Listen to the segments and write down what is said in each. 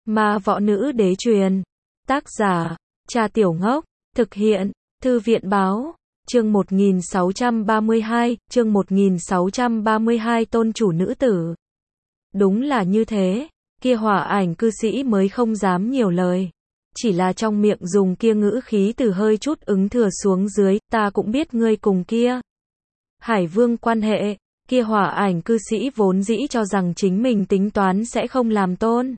Ma Võ Nữ Đế truyền. Tác giả, Cha Tiểu Ngốc. Thực hiện, Thư viện Báo. Chương 1632, chương 1632 tôn chủ nữ tử. Đúng là như thế, kia hỏa ảnh cư sĩ mới không dám nhiều lời. Chỉ là trong miệng dùng kia ngữ khí từ hơi chút ứng thừa xuống dưới, ta cũng biết ngươi cùng kia Hải Vương quan hệ, kia hỏa ảnh cư sĩ vốn dĩ cho rằng chính mình tính toán sẽ không làm tôn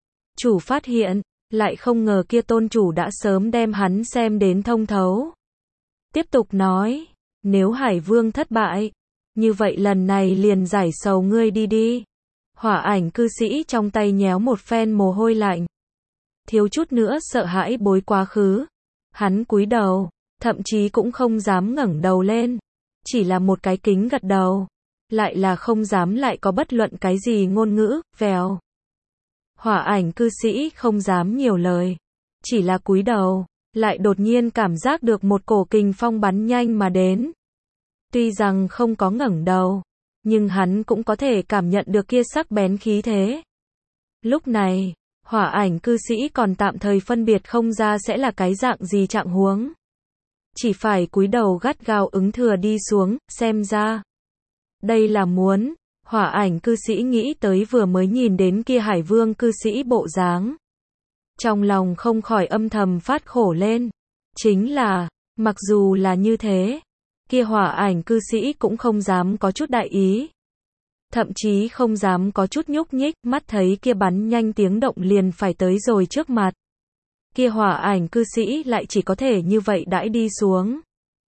chủ phát hiện, lại không ngờ kia tôn chủ đã sớm đem hắn xem đến thông thấu. Tiếp tục nói, nếu Hải Vương thất bại, như vậy lần này liền giải sầu ngươi đi đi. Hỏa ảnh cư sĩ trong tay nhéo một phen mồ hôi lạnh. Thiếu chút nữa sợ hãi bối quá khứ. Hắn cúi đầu, thậm chí cũng không dám ngẩng đầu lên. Chỉ là một cái kính gật đầu. Lại là không dám lại có bất luận cái gì ngôn ngữ, vèo. Hỏa ảnh cư sĩ không dám nhiều lời. Chỉ là cúi đầu, lại đột nhiên cảm giác được một cổ kình phong bắn nhanh mà đến. Tuy rằng không có ngẩng đầu, nhưng hắn cũng có thể cảm nhận được kia sắc bén khí thế. Lúc này, hỏa ảnh cư sĩ còn tạm thời phân biệt không ra sẽ là cái dạng gì trạng huống. Chỉ phải cúi đầu gắt gao ứng thừa đi xuống, xem ra. Đây là muốn, hỏa ảnh cư sĩ nghĩ tới vừa mới nhìn đến kia Hải Vương cư sĩ bộ dáng. Trong lòng không khỏi âm thầm phát khổ lên. Chính là, mặc dù là như thế, kia hỏa ảnh cư sĩ cũng không dám có chút đại ý. Thậm chí không dám có chút nhúc nhích, mắt thấy kia bắn nhanh tiếng động liền phải tới rồi trước mặt. Kia hỏa ảnh cư sĩ lại chỉ có thể như vậy đãi đi xuống.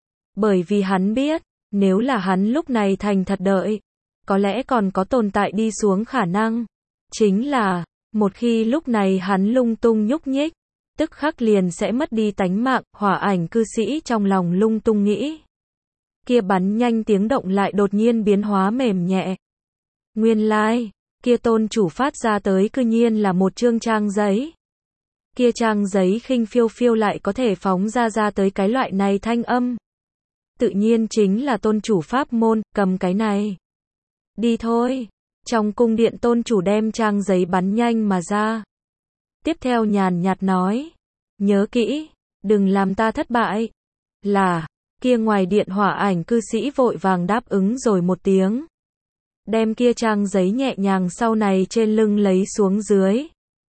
Bởi vì hắn biết, nếu là hắn lúc này thành thật đợi, có lẽ còn có tồn tại đi xuống khả năng. Chính là, một khi lúc này hắn lung tung nhúc nhích, tức khắc liền sẽ mất đi tánh mạng, hỏa ảnh cư sĩ trong lòng lung tung nghĩ. Kia bắn nhanh tiếng động lại đột nhiên biến hóa mềm nhẹ. Nguyên lai, kia tôn chủ phát ra tới cư nhiên là một chương trang giấy. Kia trang giấy khinh phiêu phiêu lại có thể phóng ra tới cái loại này thanh âm. Tự nhiên chính là tôn chủ pháp môn, cầm cái này. Đi thôi. Trong cung điện tôn chủ đem trang giấy bắn nhanh mà ra. Tiếp theo nhàn nhạt nói. Nhớ kỹ, đừng làm ta thất bại. Là, kia ngoài điện hỏa ảnh cư sĩ vội vàng đáp ứng rồi một tiếng. Đem kia trang giấy nhẹ nhàng sau này trên lưng lấy xuống dưới.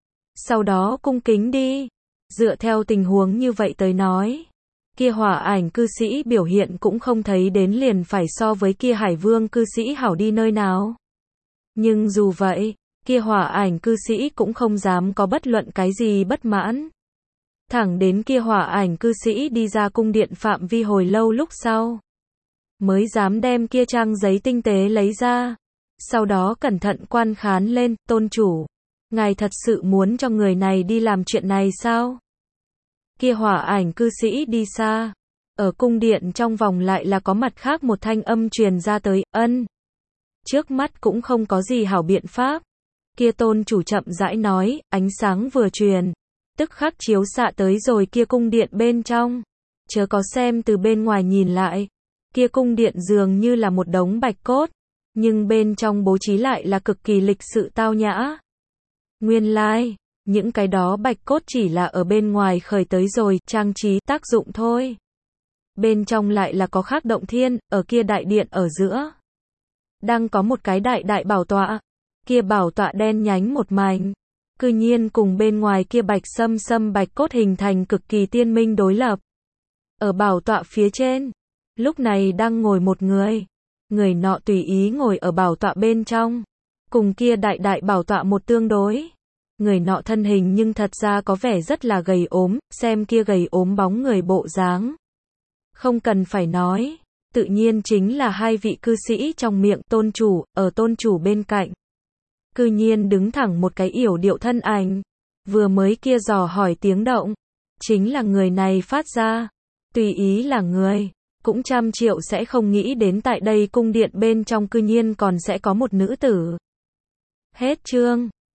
Sau đó cung kính đi. Dựa theo tình huống như vậy tới nói. Kia hỏa ảnh cư sĩ biểu hiện cũng không thấy đến liền phải so với kia Hải Vương cư sĩ hảo đi nơi nào. Nhưng dù vậy, kia hỏa ảnh cư sĩ cũng không dám có bất luận cái gì bất mãn. Thẳng đến kia hỏa ảnh cư sĩ đi ra cung điện phạm vi hồi lâu lúc sau. Mới dám đem kia trang giấy tinh tế lấy ra. Sau đó cẩn thận quan khán lên, tôn chủ. Ngài thật sự muốn cho người này đi làm chuyện này sao? Kia hỏa ảnh cư sĩ đi xa. Ở cung điện trong vòng lại là có mặt khác một thanh âm truyền ra tới, ân. Trước mắt cũng không có gì hảo biện pháp. Kia tôn chủ chậm rãi nói, ánh sáng vừa truyền. Tức khắc chiếu xạ tới rồi kia cung điện bên trong. Chớ có xem từ bên ngoài nhìn lại. Kia cung điện dường như là một đống bạch cốt. Nhưng bên trong bố trí lại là cực kỳ lịch sự tao nhã. Nguyên lai, những cái đó bạch cốt chỉ là ở bên ngoài khởi tới rồi, trang trí tác dụng thôi. Bên trong lại là có khác động thiên, ở kia đại điện ở giữa. Đang có một cái đại bảo tọa. Kia bảo tọa đen nhánh một mảnh. Cư nhiên cùng bên ngoài kia bạch sâm bạch cốt hình thành cực kỳ tiên minh đối lập. Ở bảo tọa phía trên, lúc này đang ngồi một người. Người nọ tùy ý ngồi ở bảo tọa bên trong. Cùng kia đại bảo tọa một tương đối. Người nọ thân hình nhưng thật ra có vẻ rất là gầy ốm, xem kia gầy ốm bóng người bộ dáng. Không cần phải nói, tự nhiên chính là hai vị cư sĩ trong miệng tôn chủ, ở tôn chủ bên cạnh. Cư nhiên đứng thẳng một cái yểu điệu thân ảnh. Vừa mới kia dò hỏi tiếng động. Chính là người này phát ra. Tùy ý là người. Cũng trăm triệu sẽ không nghĩ đến tại đây cung điện bên trong cư nhiên còn sẽ có một nữ tử. Hết chương.